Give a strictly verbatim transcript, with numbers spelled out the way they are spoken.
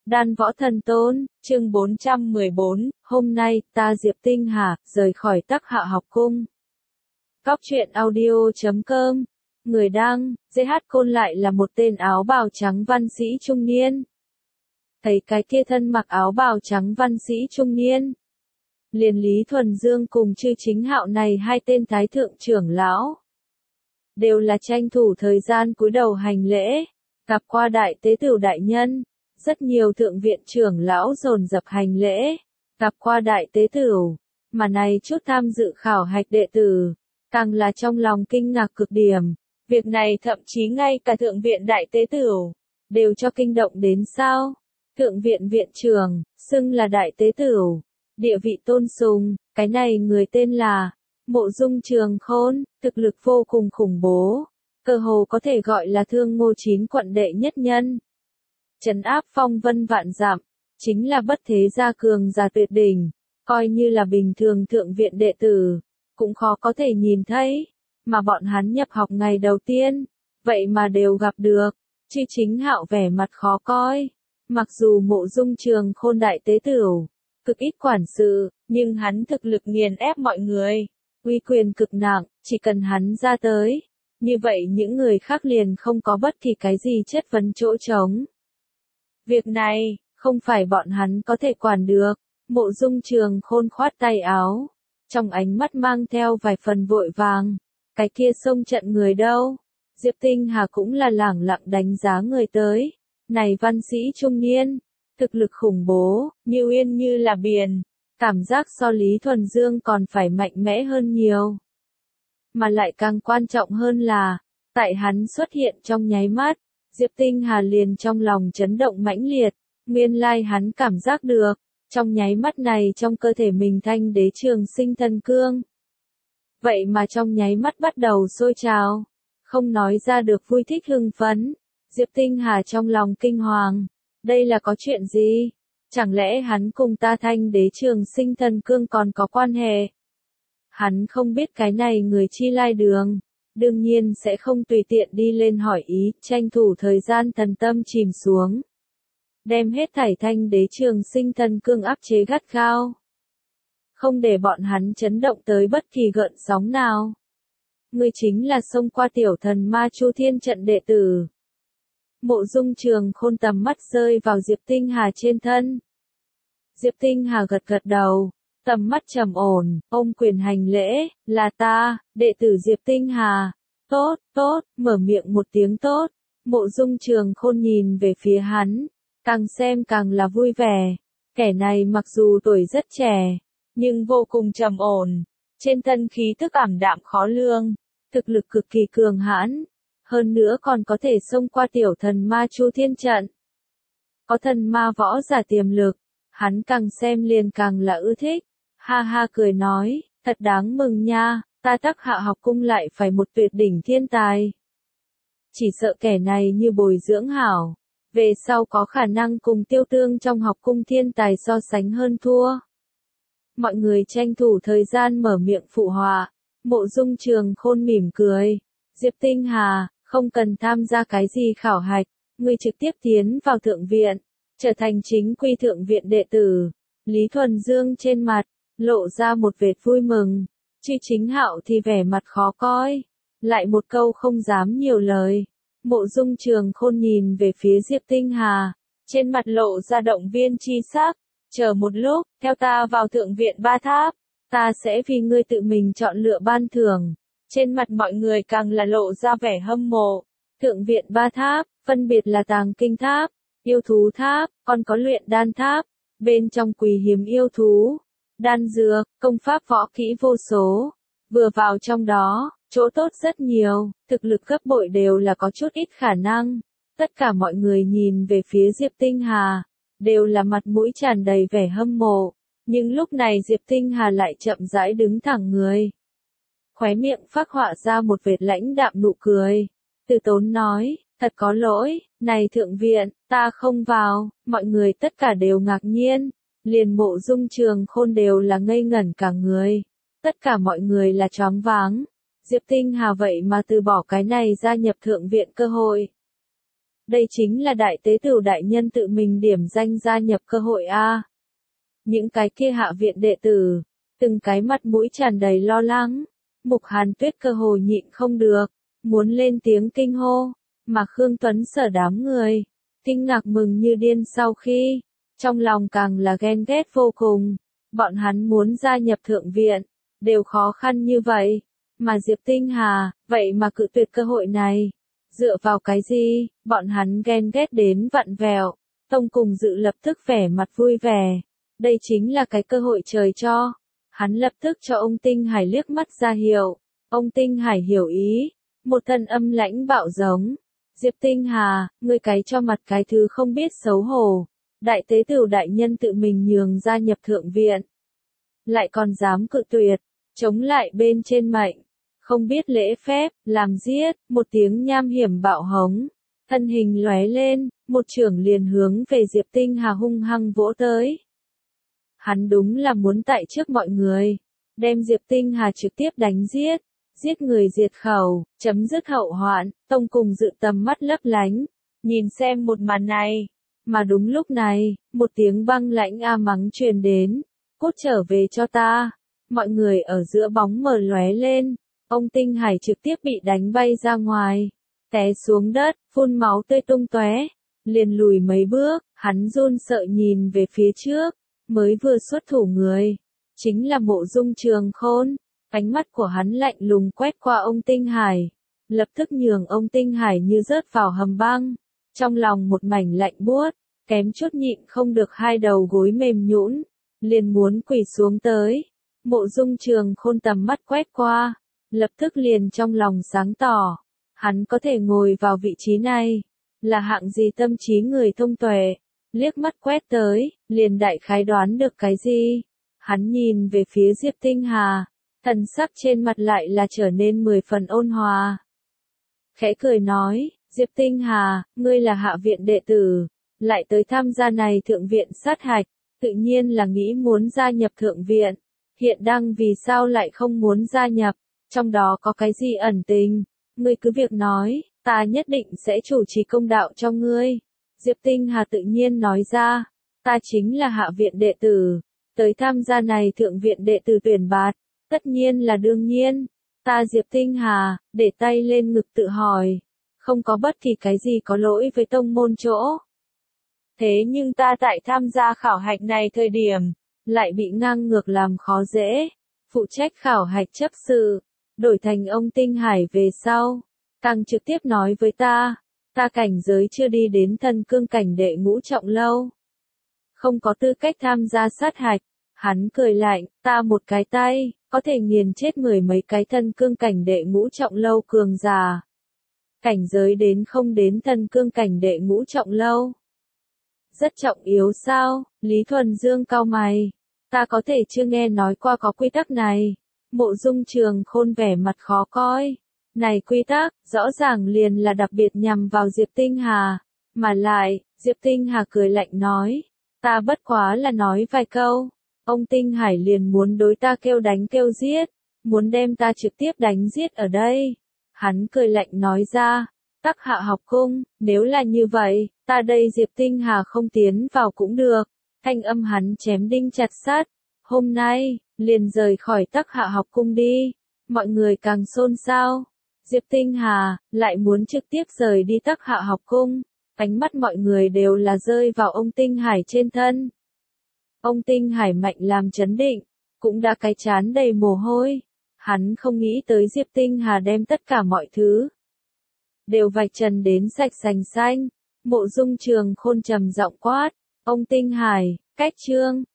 Đan Võ Thần Tôn, chương bốn trăm mười bốn, hôm nay, ta Diệp Tinh Hà, rời khỏi Tắc Hạ học cung. Cóc truyện audio chấm com, người đăng, giê hát Côn lại là một tên áo bào trắng văn sĩ trung niên. Thấy cái kia thân mặc áo bào trắng văn sĩ trung niên. Liền Lý Thuần Dương cùng Chư Chính Hạo này hai tên thái thượng trưởng lão. Đều là tranh thủ thời gian cúi đầu hành lễ, gặp qua đại tế tửu đại nhân. Rất nhiều thượng viện trưởng lão dồn dập hành lễ, gặp qua đại tế tửu, mà này chút tham dự khảo hạch đệ tử, càng là trong lòng kinh ngạc cực điểm. Việc này thậm chí ngay cả thượng viện đại tế tửu, đều cho kinh động đến sao. Thượng viện viện trưởng, xưng là đại tế tửu, địa vị tôn sùng, cái này người tên là Mộ Dung Trường Khôn, thực lực vô cùng khủng bố, cơ hồ có thể gọi là Thương Ngô chín quận đệ nhất nhân. Trấn áp phong vân vạn dặm, chính là bất thế gia cường giả tuyệt đỉnh, coi như là bình thường thượng viện đệ tử, cũng khó có thể nhìn thấy, mà bọn hắn nhập học ngày đầu tiên, vậy mà đều gặp được. Chư Chính Hạo vẻ mặt khó coi, mặc dù Mộ Dung Trường Khôn đại tế tửu, cực ít quản sự, nhưng hắn thực lực nghiền ép mọi người, uy quyền cực nặng, chỉ cần hắn ra tới, như vậy những người khác liền không có bất kỳ cái gì chất vấn chỗ trống. Việc này, không phải bọn hắn có thể quản được. Mộ Dung Trường Khôn khoát tay áo, trong ánh mắt mang theo vài phần vội vàng. Cái kia xông trận người đâu? Diệp Tinh Hà cũng là lẳng lặng đánh giá người tới. Này văn sĩ trung niên, thực lực khủng bố, như yên như là biển. Cảm giác so Lý Thuần Dương còn phải mạnh mẽ hơn nhiều. Mà lại càng quan trọng hơn là, tại hắn xuất hiện trong nháy mắt, Diệp Tinh Hà liền trong lòng chấn động mãnh liệt, nguyên lai hắn cảm giác được, trong nháy mắt này trong cơ thể mình thanh đế trường sinh thần cương. Vậy mà trong nháy mắt bắt đầu sôi trào, không nói ra được vui thích hưng phấn, Diệp Tinh Hà trong lòng kinh hoàng, đây là có chuyện gì? Chẳng lẽ hắn cùng ta thanh đế trường sinh thần cương còn có quan hệ? Hắn không biết cái này người chi lai đường. Đương nhiên sẽ không tùy tiện đi lên hỏi ý, tranh thủ thời gian thần tâm chìm xuống. Đem hết thảy thanh đế trường sinh thần cương áp chế gắt gao. Không để bọn hắn chấn động tới bất kỳ gợn sóng nào. Ngươi chính là xông qua tiểu thần ma Chu Thiên trận đệ tử. Mộ Dung Trường Khôn tầm mắt rơi vào Diệp Tinh Hà trên thân. Diệp Tinh Hà gật gật đầu. Tầm mắt trầm ổn, ôm quyền hành lễ, là ta, đệ tử Diệp Tinh Hà. Tốt, tốt, mở miệng một tiếng tốt. Mộ Dung Trường Khôn nhìn về phía hắn, càng xem càng là vui vẻ. Kẻ này mặc dù tuổi rất trẻ, nhưng vô cùng trầm ổn, trên thân khí tức ảm đạm khó lường, thực lực cực kỳ cường hãn, hơn nữa còn có thể xông qua tiểu thần ma Chu Thiên trận. Có thần ma võ giả tiềm lực, hắn càng xem liền càng là ưa thích. Ha ha cười nói, thật đáng mừng nha, ta Tắc Hạ học cung lại phải một tuyệt đỉnh thiên tài. Chỉ sợ kẻ này như bồi dưỡng hảo, về sau có khả năng cùng Tiêu Tương trong học cung thiên tài so sánh hơn thua. Mọi người tranh thủ thời gian mở miệng phụ họa, Mộ Dung Trường Khôn mỉm cười, Diệp Tinh Hà, không cần tham gia cái gì khảo hạch, ngươi trực tiếp tiến vào thượng viện, trở thành chính quy thượng viện đệ tử. Lý Thuần Dương trên mặt lộ ra một vệt vui mừng, Chư Chính Hạo thì vẻ mặt khó coi, lại một câu không dám nhiều lời. Mộ Dung Trường Khôn nhìn về phía Diệp Tinh Hà, trên mặt lộ ra động viên chi sắc, chờ một lúc, theo ta vào thượng viện ba tháp, ta sẽ vì ngươi tự mình chọn lựa ban thưởng. Trên mặt mọi người càng là lộ ra vẻ hâm mộ. Thượng viện ba tháp, phân biệt là Tàng Kinh Tháp, Yêu Thú Tháp, còn có Luyện Đan Tháp, bên trong quý hiếm yêu thú, đan dược, công pháp võ kỹ vô số, vừa vào trong đó, chỗ tốt rất nhiều, thực lực gấp bội đều là có chút ít khả năng. Tất cả mọi người nhìn về phía Diệp Tinh Hà, đều là mặt mũi tràn đầy vẻ hâm mộ, nhưng lúc này Diệp Tinh Hà lại chậm rãi đứng thẳng người. Khóe miệng phác họa ra một vệt lãnh đạm nụ cười, từ tốn nói, thật có lỗi, này thượng viện, ta không vào, mọi người tất cả đều ngạc nhiên. Liền Mộ Dung Trường Khôn đều là ngây ngẩn cả người. Tất cả mọi người là choáng váng. Diệp Tinh Hà vậy mà từ bỏ cái này gia nhập thượng viện cơ hội. Đây chính là đại tế tửu đại nhân tự mình điểm danh gia nhập cơ hội a. Những cái kia hạ viện đệ tử, từng cái mặt mũi tràn đầy lo lắng. Mục Hàn Tuyết cơ hồ nhịn không được, muốn lên tiếng kinh hô, mà Khương Tuấn Sở đám người, kinh ngạc mừng như điên sau khi, trong lòng càng là ghen ghét vô cùng, bọn hắn muốn gia nhập thượng viện, đều khó khăn như vậy, mà Diệp Tinh Hà, vậy mà cự tuyệt cơ hội này, dựa vào cái gì, bọn hắn ghen ghét đến vặn vẹo, Tông Cùng Dự lập tức vẻ mặt vui vẻ, đây chính là cái cơ hội trời cho. Hắn lập tức cho ông Tinh Hải liếc mắt ra hiệu, ông Tinh Hải hiểu ý, một thân âm lãnh bạo giống. Diệp Tinh Hà, ngươi cái cho mặt cái thứ không biết xấu hổ, đại tế tửu đại nhân tự mình nhường gia nhập thượng viện. Lại còn dám cự tuyệt, chống lại bên trên mệnh, không biết lễ phép, làm giết, một tiếng nham hiểm bạo hống, thân hình lóe lên, một chưởng liền hướng về Diệp Tinh Hà hung hăng vỗ tới. Hắn đúng là muốn tại trước mọi người, đem Diệp Tinh Hà trực tiếp đánh giết, giết người diệt khẩu, chấm dứt hậu hoạn. Tông Cùng Dự tầm mắt lấp lánh, nhìn xem một màn này, mà đúng lúc này, một tiếng băng lãnh a mắng truyền đến, cút trở về cho ta. Mọi người ở giữa bóng mờ lóe lên, ông Tinh Hải trực tiếp bị đánh bay ra ngoài, té xuống đất, phun máu tươi tung tóe, liền lùi mấy bước, hắn run sợ nhìn về phía trước. Mới vừa xuất thủ người, chính là Mộ Dung Trường Khôn, ánh mắt của hắn lạnh lùng quét qua ông Tinh Hải, lập tức nhường ông Tinh Hải như rớt vào hầm băng, trong lòng một mảnh lạnh buốt, kém chút nhịn không được hai đầu gối mềm nhũn, liền muốn quỳ xuống tới. Mộ Dung Trường Khôn tầm mắt quét qua, lập tức liền trong lòng sáng tỏ, hắn có thể ngồi vào vị trí này, là hạng gì tâm trí người thông tuệ. Liếc mắt quét tới, liền đại khái đoán được cái gì. Hắn nhìn về phía Diệp Tinh Hà, thần sắc trên mặt lại là trở nên mười phần ôn hòa. Khẽ cười nói, Diệp Tinh Hà, ngươi là hạ viện đệ tử, lại tới tham gia này thượng viện sát hạch, tự nhiên là nghĩ muốn gia nhập thượng viện. Hiện đang vì sao lại không muốn gia nhập, trong đó có cái gì ẩn tình, ngươi cứ việc nói, ta nhất định sẽ chủ trì công đạo cho ngươi. Diệp Tinh Hà tự nhiên nói ra, ta chính là hạ viện đệ tử, tới tham gia này thượng viện đệ tử tuyển bạt, tất nhiên là đương nhiên. Ta Diệp Tinh Hà, để tay lên ngực tự hỏi, không có bất kỳ cái gì có lỗi với tông môn chỗ. Thế nhưng ta tại tham gia khảo hạch này thời điểm, lại bị ngang ngược làm khó dễ, phụ trách khảo hạch chấp sự, đổi thành ông Tinh Hải về sau, càng trực tiếp nói với ta. Ta cảnh giới chưa đi đến thần cương cảnh đệ ngũ trọng lâu, không có tư cách tham gia sát hạch. Hắn cười lạnh, ta một cái tay, có thể nghiền chết mười mấy cái thần cương cảnh đệ ngũ trọng lâu cường giả. Cảnh giới đến không đến thần cương cảnh đệ ngũ trọng lâu. Rất trọng yếu sao? Lý Thuần Dương cau mày. Ta có thể chưa nghe nói qua có quy tắc này. Mộ Dung Trường Khôn vẻ mặt khó coi. Này quy tắc, rõ ràng liền là đặc biệt nhằm vào Diệp Tinh Hà. Mà lại, Diệp Tinh Hà cười lạnh nói, ta bất quá là nói vài câu. Ông Tinh Hải liền muốn đối ta kêu đánh kêu giết, muốn đem ta trực tiếp đánh giết ở đây. Hắn cười lạnh nói ra, Tắc Hạ học cung, nếu là như vậy, ta đây Diệp Tinh Hà không tiến vào cũng được. Thanh âm hắn chém đinh chặt sắt. Hôm nay, liền rời khỏi Tắc Hạ học cung đi. Mọi người càng xôn xao. Diệp Tinh Hà, lại muốn trực tiếp rời đi Tắc Hạ học cung. Ánh mắt mọi người đều là rơi vào ông Tinh Hải trên thân. Ông Tinh Hải mạnh làm chấn định, cũng đã cái chán đầy mồ hôi. Hắn không nghĩ tới Diệp Tinh Hà đem tất cả mọi thứ đều vạch trần đến sạch sành xanh. Mộ Dung Trường Khôn trầm giọng quát, ông Tinh Hải, cách chương.